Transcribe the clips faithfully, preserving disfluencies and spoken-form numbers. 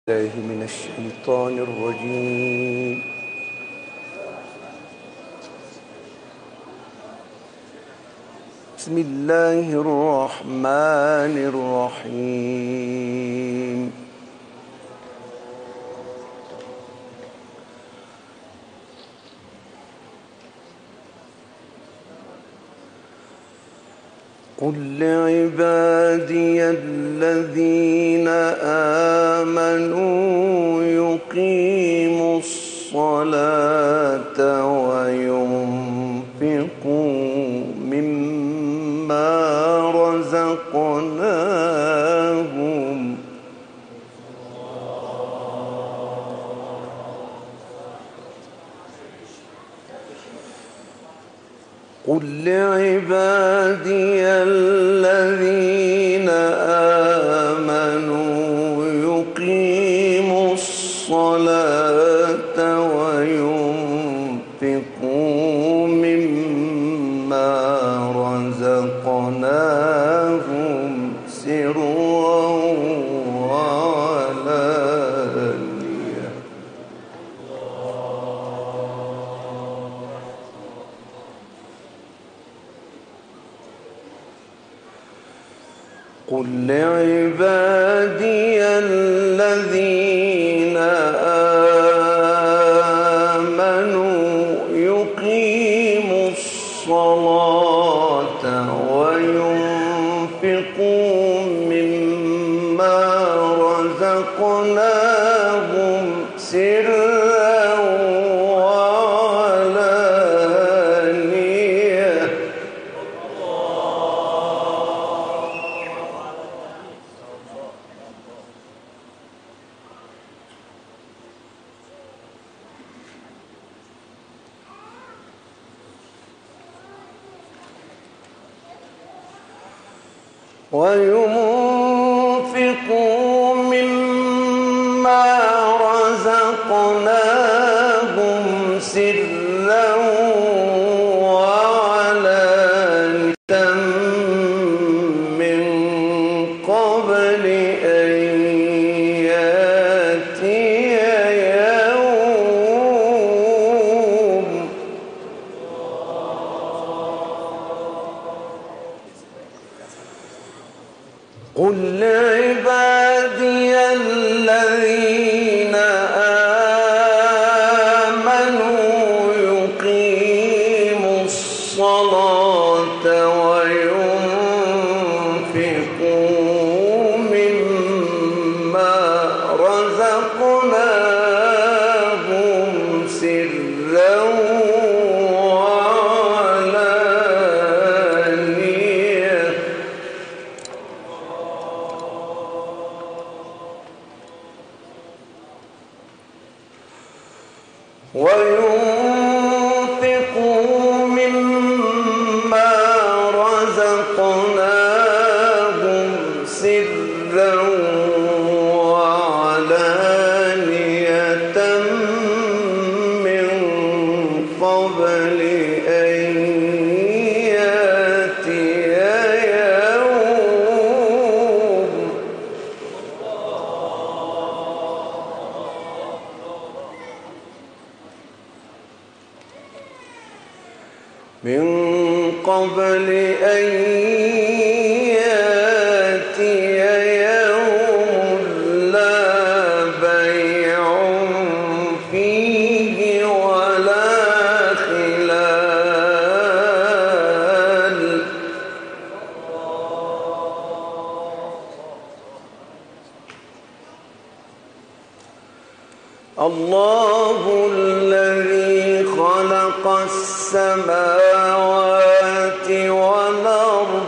الله من الشيطان الرجيم. بسم الله الرحمن الرحيم. قل لعبادي الذين آمنوا يقيموا الصلاة وينفقوا مما رزقناهم قل لعبادي الذين آمنوا يقيموا الصلاة وينفقوا مما رزقناهم سرا وعلانية قل لعبادي الذين آمنوا يقيموا الصلاة وينفقوا مما رزقناهم سرا وعلانية وينفقوا مما رزقناهم سرا وعلانية من قبل أن يأتي يوم قل لعبادي الذين آمنوا يقيموا الصلاة وينفقوا مما رزقناهم سرا وعلانية وينفقوا مما رزقناهم سرا وعلانية من قبل أن يأتي يوم من قبل أن يأتي يوم لا بيع فيه ولا خلال الله الذي خلق السماوات والأرض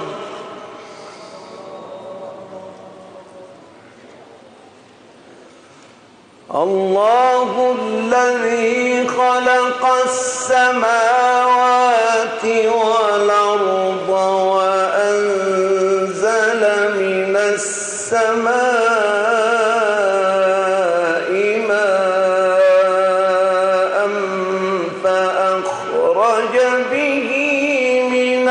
الله الذي خلق السماوات والأرض وأنزل من السماء ماء فأخرج به من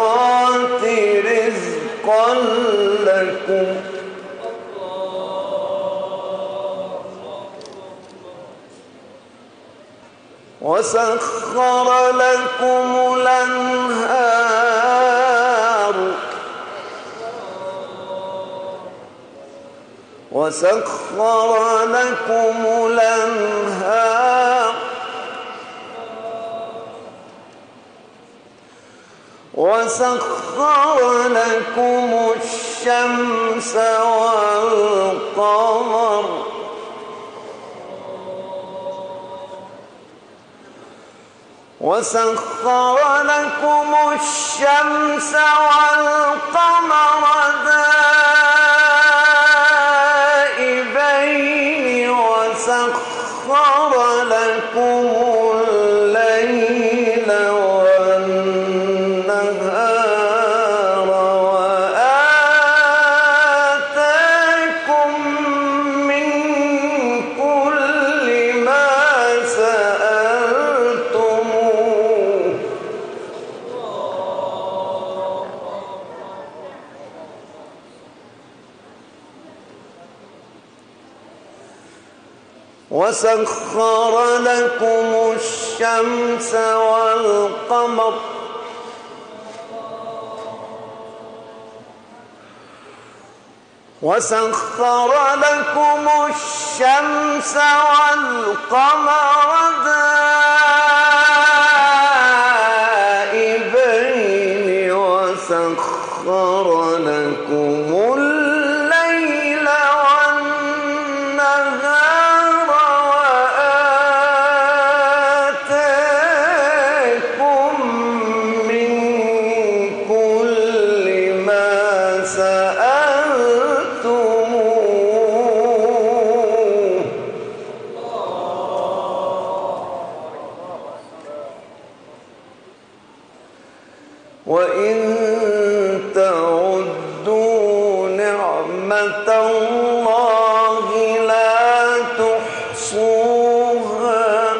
الثمرات رزقا لكم وسخر لكم الأنهار وسخر لكم الأنهار وسخر لكم الشمس والقمر وسخر لكم الشمس والقمر دائبين وسخر لكم الليل والنهار وآتاكم من كل ما سألتموه وسخر لكم الشمس والقمر وسخر لكم الشمس والقمر دائبين وسخر لكم الليل والنهار وآتاكم من كل ما سألتموه وإن تعدوا نعمة الله لا تحصوها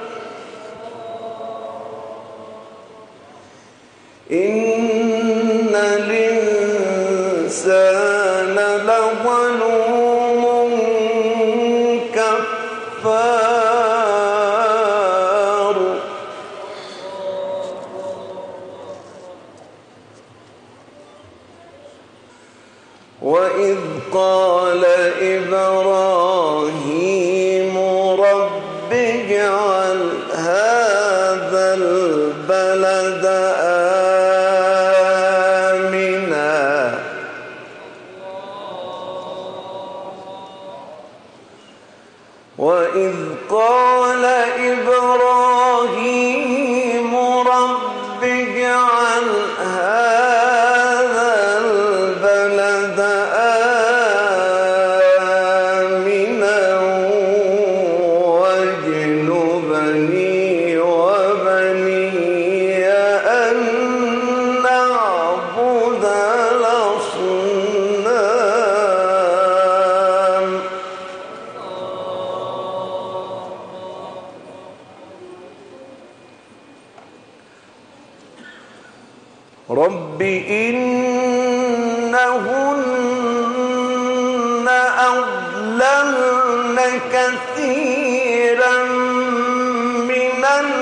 إن الإنسان لظلوم كفار وإذ قال إبراهيم رب اجعل هذا البلد آمنا وإذ قال إبراهيم رب اجعل هذا البلد آمنا واجنبني وبني أن نعبد الأصنام رب إنهن أضللن كثيرا من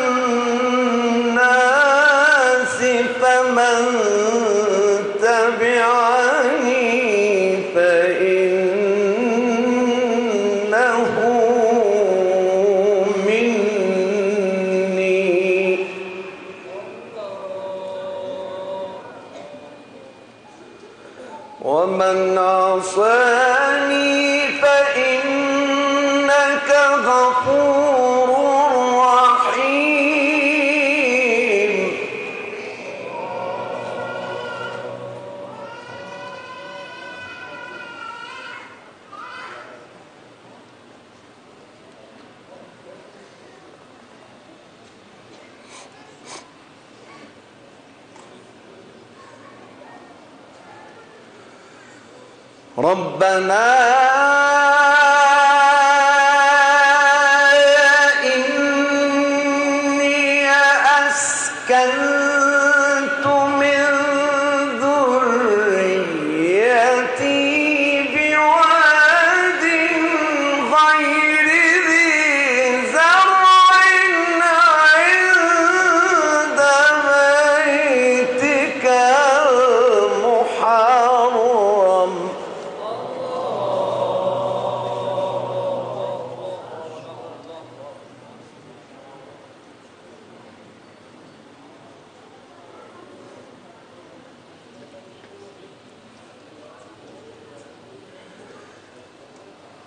الناس فمن تبعني فإنه مني ومن عصاني فإنك غفور رحيم ربنا إني أسكنت من ذريتي بواد غير ذي زرع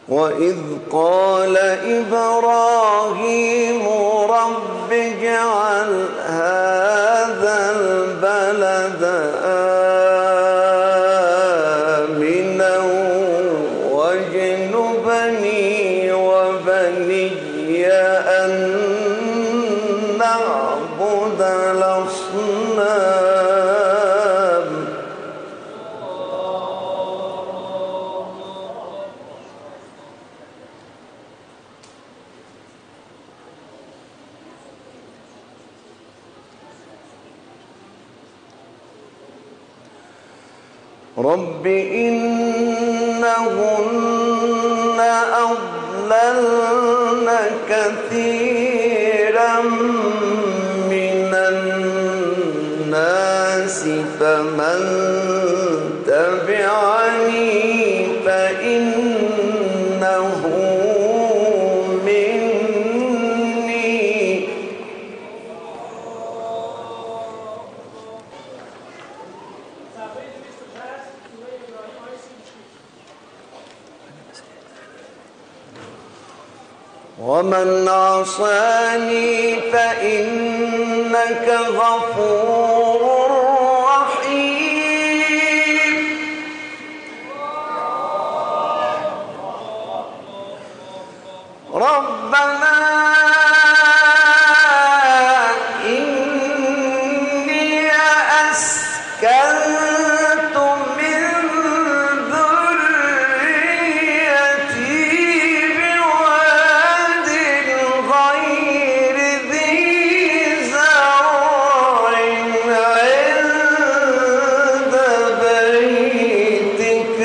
وإذ قال إبراهيم رب اجعل هذا البلد آمنا واجنبني وبني أن نعبد الأصنام رب إنهن أضللن كثيرا من الناس فمن تبعني فإنه مني ومن عصاني فإنك غفور رحيم ربنا إني أسكنت من ذريتي بواد غير ذي زرع عند بيتك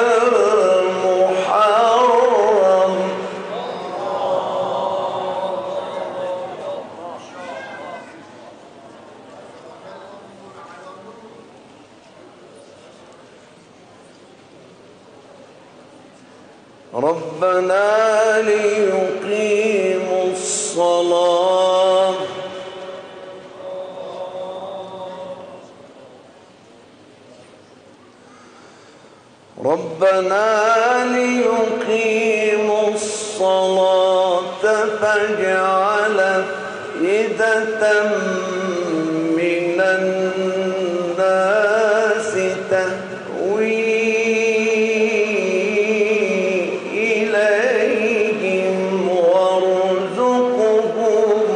المحرم ربنا ليقيموا الصلاة ربنا ليقيموا الصلاة فاجعل أفئدة من الناس تهوي إليهم وارزقهم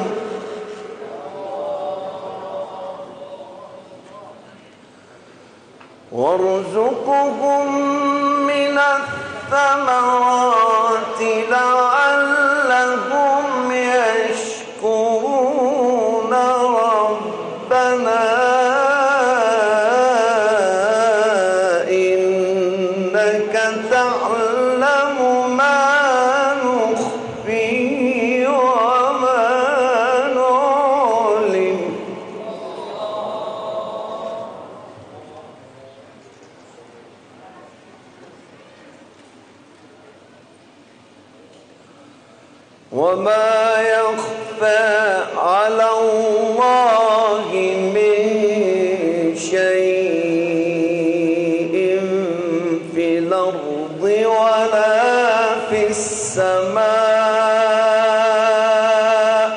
وارزقهم من الثمرات لعلهم يشكرون ربنا إنك تعلم ما نخفي وما نعلن وما يخفى على الله من شيء في الأرض ولا في السماء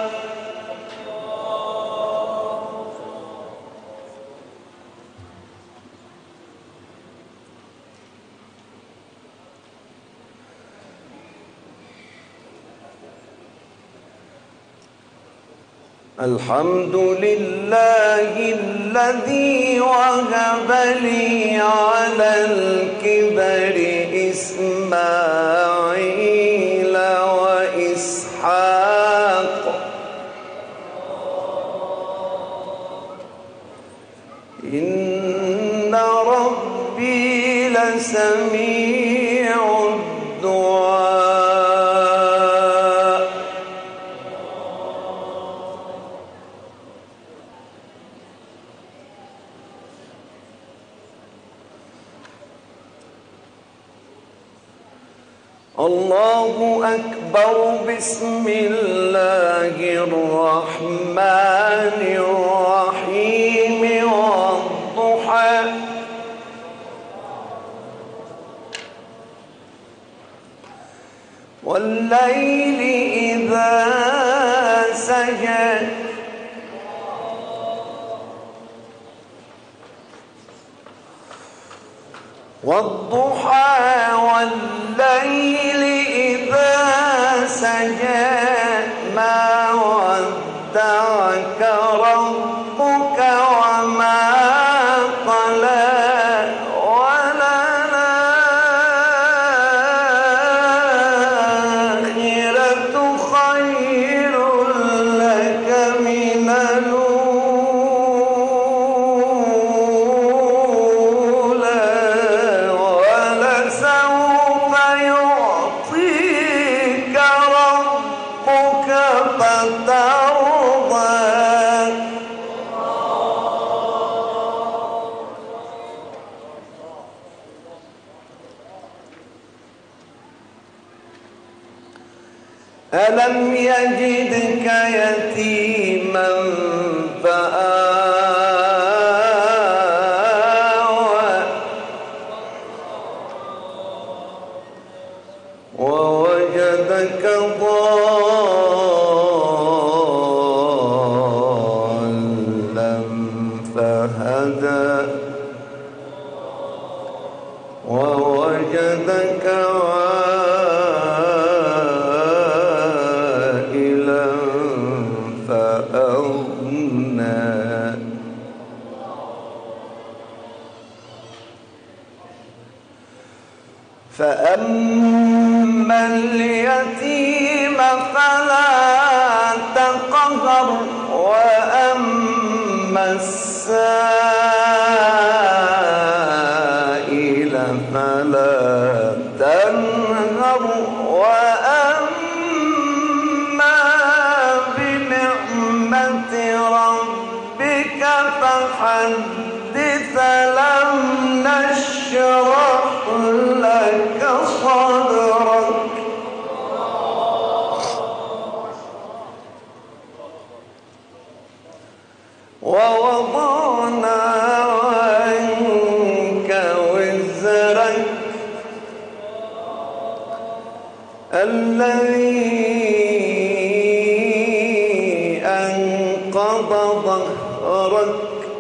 الحمد لله الذي وهب لي على الكبر إسماعيل وإسحاق إن ربي لسميع الدعاء الله أكبر بسم الله الرحمن الرحيم والضحى والليل إذا سجى والضحى والليل إذا سجى ما ودعك ربك وما قلى وللآخرة خير لك من الأولى ولسوف يعطيك ربك فترضى. ألم يجدك يتيما فآوى ووجدك ضالا فهدى ووجدك عائلا فأغنى فأما اليتيم فلا تقهر وأما السائل فلا تنهر وأما بنعمة ربك فحدث. لم نشرح لك صدرك ووضعنا عنك وزرك الذي أنقض ظهرك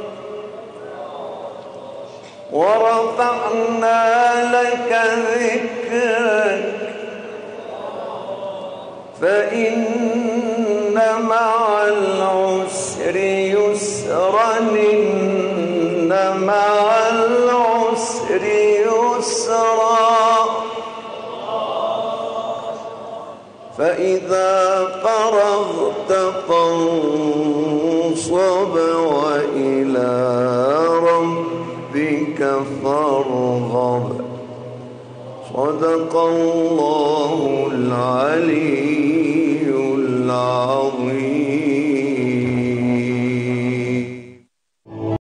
ورفعنا لك ذكرك فإن مع العسر يسرا إن مع العسر يسرا فإذا فرغت فانصب وإلى ربك فارغب. صدق الله العلي العظيم.